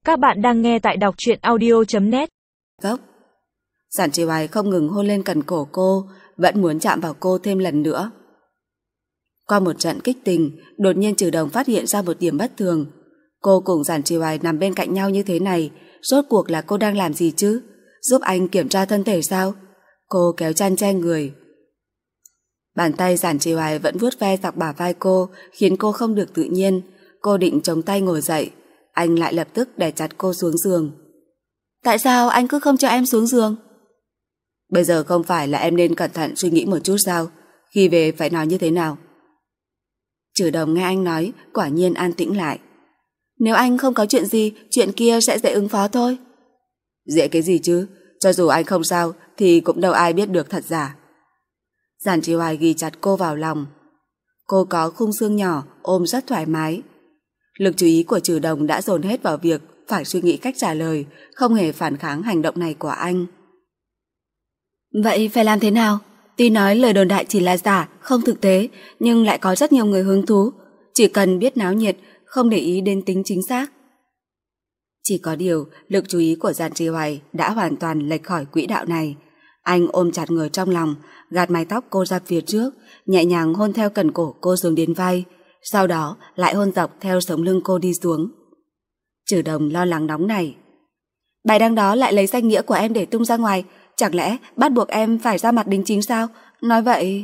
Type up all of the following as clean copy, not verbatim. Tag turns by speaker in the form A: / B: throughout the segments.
A: Các bạn đang nghe tại đọc truyện audio.net.
B: Gốc. Giản Trì Hoài không ngừng hôn lên cần cổ cô, vẫn muốn chạm vào cô thêm lần nữa. Qua một trận kích tình, đột nhiên Trừ Đồng phát hiện ra một điểm bất thường. Cô cùng Giản Trì Hoài nằm bên cạnh nhau như thế này, rốt cuộc là cô đang làm gì chứ? Giúp anh kiểm tra thân thể sao? Cô kéo chăn che người. Bàn tay Giản Trì Hoài vẫn vuốt ve dọc bả vai cô, khiến cô không được tự nhiên. Cô định chống tay ngồi dậy, anh lại lập tức đè chặt cô xuống giường. Tại sao anh cứ không cho em xuống giường? Bây giờ không phải là em nên cẩn thận suy nghĩ một chút sao? Khi về phải nói như thế nào? Trừ Đồng nghe anh nói, quả nhiên an tĩnh lại. Nếu anh không có chuyện gì, chuyện kia sẽ dễ ứng phó thôi. Dễ cái gì chứ? Cho dù anh không sao thì cũng đâu ai biết được thật giả. Giản Trì Hoài ghi chặt cô vào lòng. Cô có khung xương nhỏ, ôm rất thoải mái. Lực chú ý của Trừ Đồng đã dồn hết vào việc phải suy nghĩ cách trả lời, không hề phản kháng hành động này của anh. Vậy phải làm thế nào? Tuy nói lời đồn đại chỉ là giả, không thực tế, nhưng lại có rất nhiều người hứng thú. Chỉ cần biết náo nhiệt, không để ý đến tính chính xác. Chỉ có điều, lực chú ý của Giản Trì Hoài đã hoàn toàn lệch khỏi quỹ đạo này. Anh ôm chặt người trong lòng, gạt mái tóc cô ra phía trước, nhẹ nhàng hôn theo cần cổ cô xuống đến vai, sau đó lại hôn dọc theo sống lưng cô đi xuống. Trừ Đồng lo lắng nóng nảy. Bài đăng đó lại lấy danh nghĩa của em để tung ra ngoài, chẳng lẽ bắt buộc em phải ra mặt đính chính sao? Nói vậy...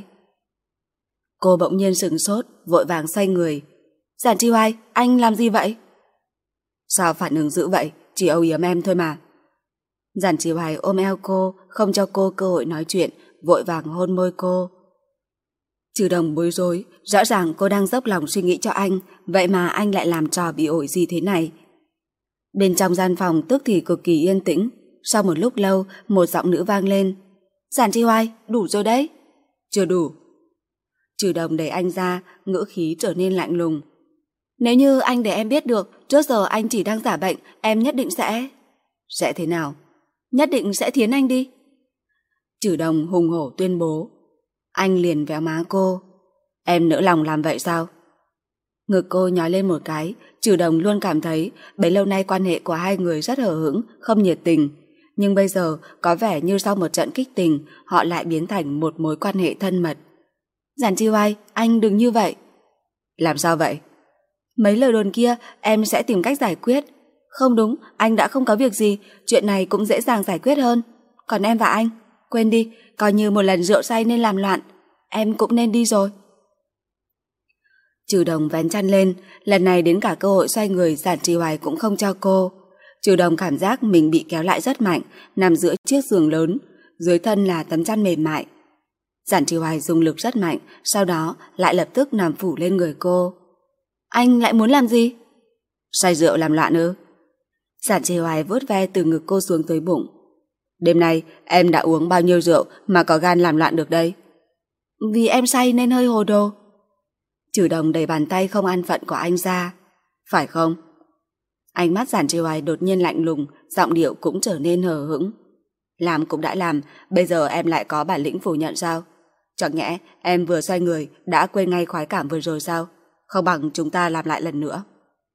B: Cô bỗng nhiên sửng sốt, vội vàng xoay người. Giản Trì Hoài, anh làm gì vậy? Sao phản ứng dữ vậy? Chỉ âu yếm em thôi mà. Giản Trì Hoài ôm eo cô, không cho cô cơ hội nói chuyện, vội vàng hôn môi cô. Trừ Đồng bối rối, rõ ràng cô đang dốc lòng suy nghĩ cho anh, vậy mà anh lại làm trò bị ổi gì thế này. Bên trong gian phòng tức thì cực kỳ yên tĩnh. Sau một lúc lâu, một giọng nữ vang lên. Giản Trì Hoài, đủ rồi đấy. Chưa đủ. Trừ Đồng đẩy anh ra, ngữ khí trở nên lạnh lùng. Nếu như anh để em biết được trước giờ anh chỉ đang giả bệnh, em nhất định sẽ... Sẽ thế nào? Nhất định sẽ thiến anh đi. Trừ Đồng hùng hổ tuyên bố. Anh liền véo má cô. Em nỡ lòng làm vậy sao? Ngực cô nhói lên một cái. Trừ Đồng luôn cảm thấy bấy lâu nay quan hệ của hai người rất hờ hững, không nhiệt tình. Nhưng bây giờ có vẻ như sau một trận kích tình, họ lại biến thành một mối quan hệ thân mật. Giản Trì Hoài, anh đừng như vậy. Làm sao vậy? Mấy lời đồn kia em sẽ tìm cách giải quyết. Không đúng, anh đã không có việc gì, chuyện này cũng dễ dàng giải quyết hơn. Còn em và anh, quên đi, coi như một lần rượu say nên làm loạn. Em cũng nên đi rồi. Trừ Đồng vén chăn lên, lần này đến cả cơ hội xoay người Giản Trì Hoài cũng không cho cô. Trừ Đồng cảm giác mình bị kéo lại rất mạnh, nằm giữa chiếc giường lớn, dưới thân là tấm chăn mềm mại. Giản Trì Hoài dùng lực rất mạnh, sau đó lại lập tức nằm phủ lên người cô. Anh lại muốn làm gì? Say rượu làm loạn ư? Giản Trì Hoài vuốt ve từ ngực cô xuống tới bụng. Đêm nay em đã uống bao nhiêu rượu mà có gan làm loạn được đây? Vì em say nên hơi hồ đồ. Trừ Đồng đẩy bàn tay không an phận của anh ra. Phải không? Ánh mắt Giản Trì Hoài đột nhiên lạnh lùng, giọng điệu cũng trở nên hờ hững. Làm cũng đã làm, bây giờ em lại có bản lĩnh phủ nhận sao? Chẳng nhẽ em vừa xoay người đã quên ngay khoái cảm vừa rồi sao? Không bằng chúng ta làm lại lần nữa.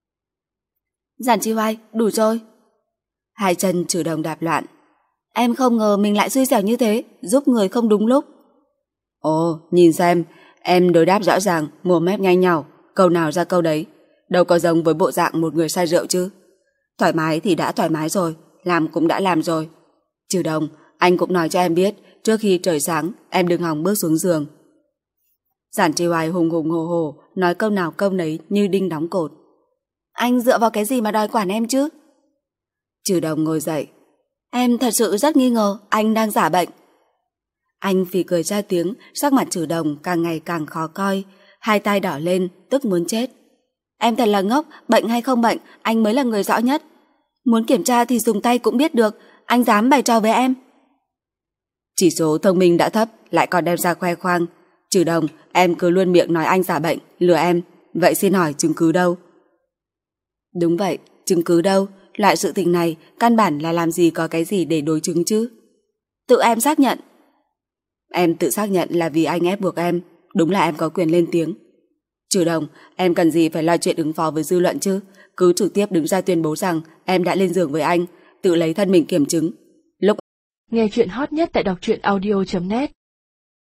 B: Giản Trì Hoài, đủ rồi. Hai chân Trừ Đồng đạp loạn. Em không ngờ mình lại xui xẻo như thế, giúp người không đúng lúc. Ồ, nhìn xem, em đối đáp rõ ràng, mồm mép nhanh nhảu, câu nào ra câu đấy. Đâu có giống với bộ dạng một người say rượu chứ. Thoải mái thì đã thoải mái rồi, làm cũng đã làm rồi. Trừ Đồng, anh cũng nói cho em biết, trước khi trời sáng, em đừng hòng bước xuống giường. Giản Trì Hoài hùng hùng hồ hồ, nói câu nào câu nấy như đinh đóng cột. Anh dựa vào cái gì mà đòi quản em chứ? Trừ Đồng ngồi dậy. Em thật sự rất nghi ngờ anh đang giả bệnh. Anh phì cười ra tiếng, sắc mặt Trừ Đồng càng ngày càng khó coi, hai tay đỏ lên, tức muốn chết. Em thật là ngốc, bệnh hay không bệnh, anh mới là người rõ nhất. Muốn kiểm tra thì dùng tay cũng biết được, anh dám bày trò với em. Chỉ số thông minh đã thấp, lại còn đem ra khoe khoang. Trừ Đồng, em cứ luôn miệng nói anh giả bệnh, lừa em. Vậy xin hỏi chứng cứ đâu? Đúng vậy, chứng cứ đâu? Loại sự tình này căn bản là làm gì có cái gì để đối chứng chứ? Tự em xác nhận. Em tự xác nhận là vì anh ép buộc em. Đúng là em có quyền lên tiếng. Trừ Đồng, em cần gì phải lo chuyện ứng phó với dư luận chứ? Cứ trực tiếp đứng ra tuyên bố rằng em đã lên giường với anh, tự lấy thân mình kiểm chứng.
A: Nghe chuyện hot nhất tại đọc truyện audio.net